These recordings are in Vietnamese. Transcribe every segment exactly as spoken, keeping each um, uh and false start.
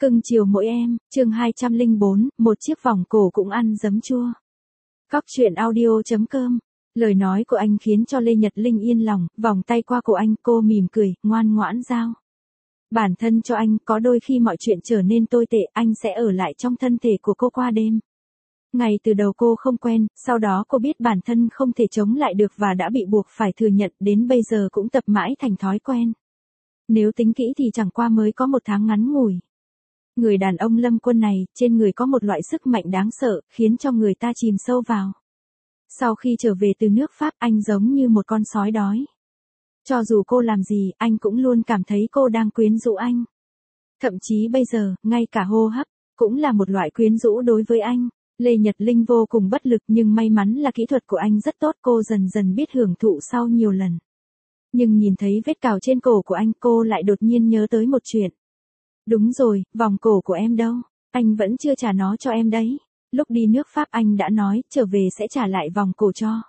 Cưng chiều mỗi em, chương hai trăm lẻ bốn, một chiếc vòng cổ cũng ăn giấm chua. Cóc truyện audio chấm com. Lời nói của anh khiến cho Lê Nhật Linh yên lòng, vòng tay qua cổ anh, cô mỉm cười, ngoan ngoãn giao bản thân cho anh, có đôi khi mọi chuyện trở nên tồi tệ, anh sẽ ở lại trong thân thể của cô qua đêm. Ngày từ đầu cô không quen, sau đó cô biết bản thân không thể chống lại được và đã bị buộc phải thừa nhận, đến bây giờ cũng tập mãi thành thói quen. Nếu tính kỹ thì chẳng qua mới có một tháng ngắn ngủi. Người đàn ông Lâm Quân này, trên người có một loại sức mạnh đáng sợ, khiến cho người ta chìm sâu vào. Sau khi trở về từ nước Pháp, anh giống như một con sói đói. Cho dù cô làm gì, anh cũng luôn cảm thấy cô đang quyến rũ anh. Thậm chí bây giờ, ngay cả hô hấp, cũng là một loại quyến rũ đối với anh. Lê Nhật Linh vô cùng bất lực, nhưng may mắn là kỹ thuật của anh rất tốt, cô dần dần biết hưởng thụ sau nhiều lần. Nhưng nhìn thấy vết cào trên cổ của anh, cô lại đột nhiên nhớ tới một chuyện. Đúng rồi, vòng cổ của em đâu? Anh vẫn chưa trả nó cho em đấy. Lúc đi nước Pháp anh đã nói, trở về sẽ trả lại vòng cổ cho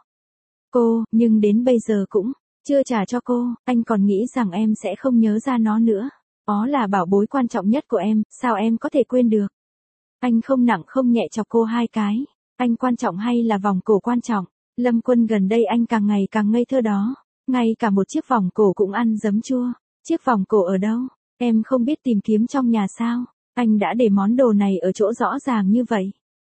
cô, nhưng đến bây giờ cũng chưa trả cho cô, anh còn nghĩ rằng em sẽ không nhớ ra nó nữa. Đó là bảo bối quan trọng nhất của em, sao em có thể quên được? Anh không nặng không nhẹ chọc cô hai cái. Anh quan trọng hay là vòng cổ quan trọng? Lâm Quân gần đây anh càng ngày càng ngây thơ đó. Ngay cả một chiếc vòng cổ cũng ăn giấm chua. Chiếc vòng cổ ở đâu? Em không biết tìm kiếm trong nhà sao? Anh đã để món đồ này ở chỗ rõ ràng như vậy.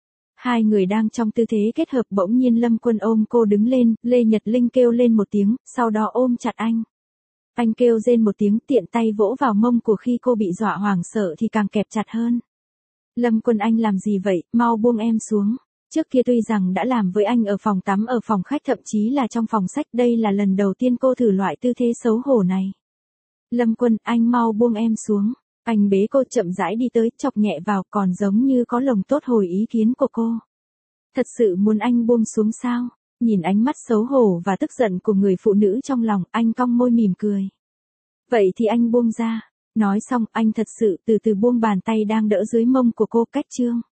Hai người đang trong tư thế kết hợp, bỗng nhiên Lâm Quân ôm cô đứng lên, Lê Nhật Linh kêu lên một tiếng, sau đó ôm chặt anh. Anh kêu rên một tiếng, tiện tay vỗ vào mông của khi cô bị dọa hoảng sợ thì càng kẹp chặt hơn. Lâm Quân, anh làm gì vậy, mau buông em xuống. Trước kia tuy rằng đã làm với anh ở phòng tắm, ở phòng khách, thậm chí là trong phòng sách, đây là lần đầu tiên cô thử loại tư thế xấu hổ này. Lâm Quân, anh mau buông em xuống. Anh bế cô chậm rãi đi tới, chọc nhẹ vào, còn giống như có lòng tốt hồi ý kiến của cô. Thật sự muốn anh buông xuống sao? Nhìn ánh mắt xấu hổ và tức giận của người phụ nữ trong lòng, anh cong môi mỉm cười. Vậy thì anh buông ra. Nói xong, anh thật sự từ từ buông bàn tay đang đỡ dưới mông của cô, cách chương.